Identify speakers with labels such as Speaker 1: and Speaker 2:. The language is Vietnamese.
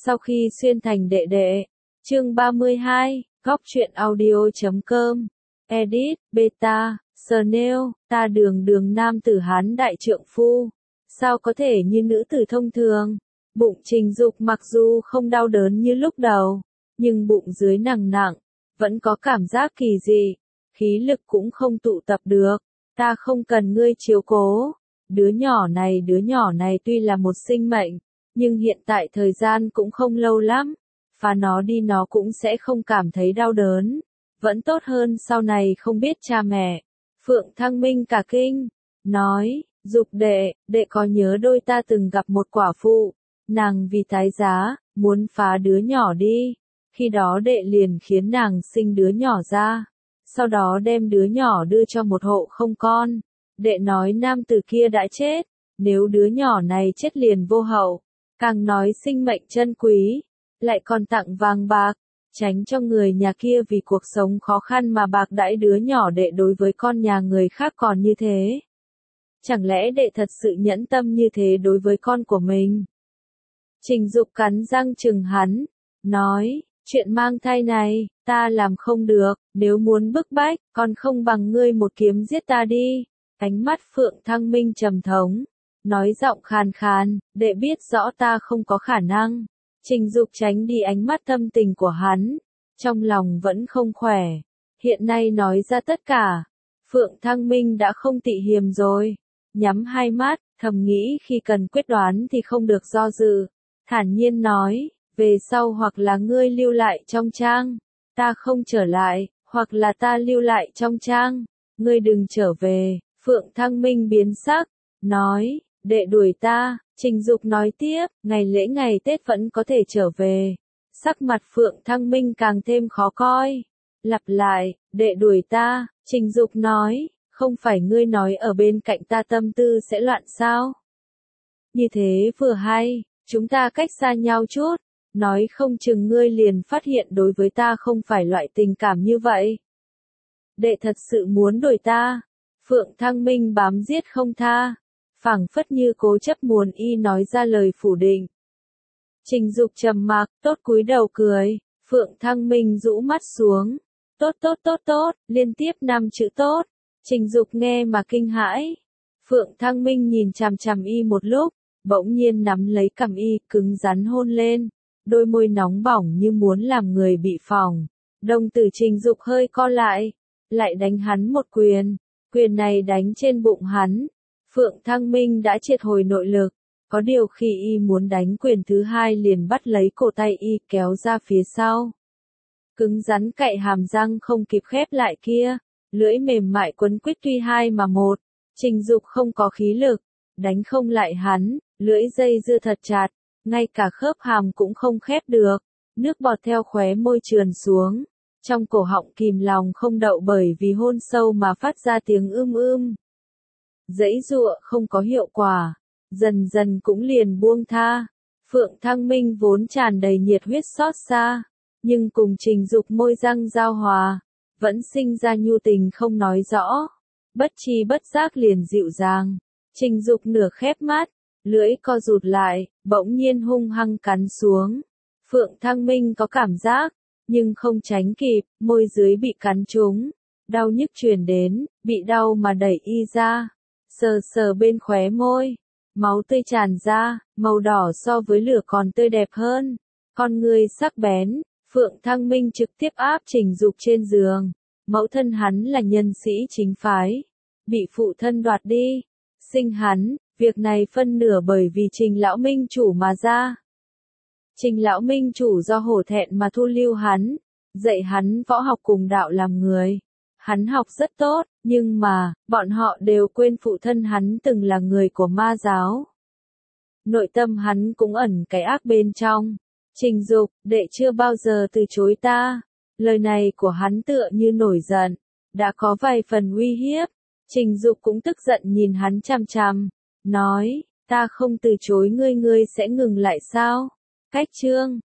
Speaker 1: Sau khi xuyên thành đệ đệ. Chương 32, góc truyện audio.com. Edit, Beta, Snail, ta đường nam tử Hán đại trượng phu. Sao có thể như nữ tử thông thường? Bụng Trình Dục mặc dù không đau đớn như lúc đầu, nhưng bụng dưới nặng nặng, vẫn có cảm giác kỳ dị, khí lực cũng không tụ tập được. Ta không cần ngươi chiếu cố. Đứa nhỏ này tuy là một sinh mệnh, nhưng hiện tại thời gian cũng không lâu lắm, phá nó đi nó cũng sẽ không cảm thấy đau đớn, vẫn tốt hơn sau này không biết cha mẹ. Phượng Thăng Minh cả kinh, nói, Dục đệ có nhớ đôi ta từng gặp một quả phụ, nàng vì tái giá, muốn phá đứa nhỏ đi, khi đó đệ liền khiến nàng sinh đứa nhỏ ra, sau đó đem đứa nhỏ đưa cho một hộ không con. Đệ nói nam tử kia đã chết, nếu đứa nhỏ này chết liền vô hậu, càng nói sinh mệnh chân quý, lại còn tặng vàng bạc, tránh cho người nhà kia vì cuộc sống khó khăn mà bạc đãi đứa nhỏ đệ đối với con nhà người khác còn như thế. Chẳng lẽ đệ thật sự nhẫn tâm như thế đối với con của mình? Trình Dục cắn răng chừng hắn, nói, chuyện mang thai này, ta làm không được, nếu muốn bức bách, còn không bằng ngươi một kiếm giết ta đi. Ánh mắt Phượng Thăng Minh trầm thống, nói giọng khàn khàn, đệ biết rõ ta không có khả năng. Trình Dục tránh đi ánh mắt thâm tình của hắn, trong lòng vẫn không khỏe, hiện nay nói ra tất cả. Phượng Thăng Minh đã không tị hiềm rồi, nhắm hai mắt, thầm nghĩ khi cần quyết đoán thì không được do dự, thản nhiên nói, về sau hoặc là ngươi lưu lại trong trang, ta không trở lại, hoặc là ta lưu lại trong trang, ngươi đừng trở về. Phượng Thăng Minh biến sắc, nói, đệ đuổi ta. Trình Dục nói tiếp, ngày lễ ngày Tết vẫn có thể trở về. Sắc mặt Phượng Thăng Minh càng thêm khó coi. Lặp lại, đệ đuổi ta. Trình Dục nói, không phải ngươi nói ở bên cạnh ta tâm tư sẽ loạn sao? Như thế vừa hay, chúng ta cách xa nhau chút, nói không chừng ngươi liền phát hiện đối với ta không phải loại tình cảm như vậy. Đệ thật sự muốn đuổi ta. Phượng Thăng Minh bám giết không tha, phảng phất như cố chấp muốn y nói ra lời phủ định. Trình Dục trầm mặc, tốt cúi đầu cười, Phượng Thăng Minh rũ mắt xuống. Tốt, liên tiếp 5 chữ tốt. Trình Dục nghe mà kinh hãi. Phượng Thăng Minh nhìn chằm chằm y một lúc, bỗng nhiên nắm lấy cằm y, cứng rắn hôn lên, đôi môi nóng bỏng như muốn làm người bị phỏng. Đồng tử Trình Dục hơi co lại, lại đánh hắn một quyền. Quyền này đánh trên bụng hắn. Phượng Thăng Minh đã triệt hồi nội lực, có điều khi y muốn đánh quyền thứ hai liền bắt lấy cổ tay y kéo ra phía sau. Cứng rắn cạy hàm răng không kịp khép lại kia, lưỡi mềm mại quấn quýt tuy hai mà một. Trình Dục không có khí lực, đánh không lại hắn, lưỡi dây dưa thật chặt, ngay cả khớp hàm cũng không khép được, nước bọt theo khóe môi trườn xuống. Trong cổ họng kìm lòng không đậu bởi vì hôn sâu mà phát ra tiếng ưm. Giãy giụa không có hiệu quả, dần dần cũng liền buông tha. Phượng Thăng Minh vốn tràn đầy nhiệt huyết xót xa, nhưng cùng Trình Dục môi răng giao hòa, vẫn sinh ra nhu tình không nói rõ, bất tri bất giác liền dịu dàng. Trình Dục nửa khép mắt, lưỡi co rụt lại, bỗng nhiên hung hăng cắn xuống. Phượng Thăng Minh có cảm giác, nhưng không tránh kịp, môi dưới bị cắn trúng, đau nhức truyền đến, bị đau mà đẩy y ra, sờ bên khóe môi, máu tươi tràn ra, màu đỏ so với lửa còn tươi đẹp hơn, con ngươi sắc bén. Phượng Thăng Minh trực tiếp áp Trình Dục trên giường, mẫu thân hắn là nhân sĩ chính phái, bị phụ thân đoạt đi, sinh hắn, việc này phân nửa bởi vì Trình lão minh chủ mà ra. Trình lão minh chủ do hổ thẹn mà thu lưu hắn, dạy hắn võ học cùng đạo làm người. Hắn học rất tốt, nhưng mà, bọn họ đều quên phụ thân hắn từng là người của ma giáo. Nội tâm hắn cũng ẩn cái ác bên trong. Trình Dục, đệ chưa bao giờ từ chối ta. Lời này của hắn tựa như nổi giận, đã có vài phần uy hiếp. Trình Dục cũng tức giận nhìn hắn chằm chằm, nói, ta không từ chối ngươi, ngươi sẽ ngừng lại sao? Cách chương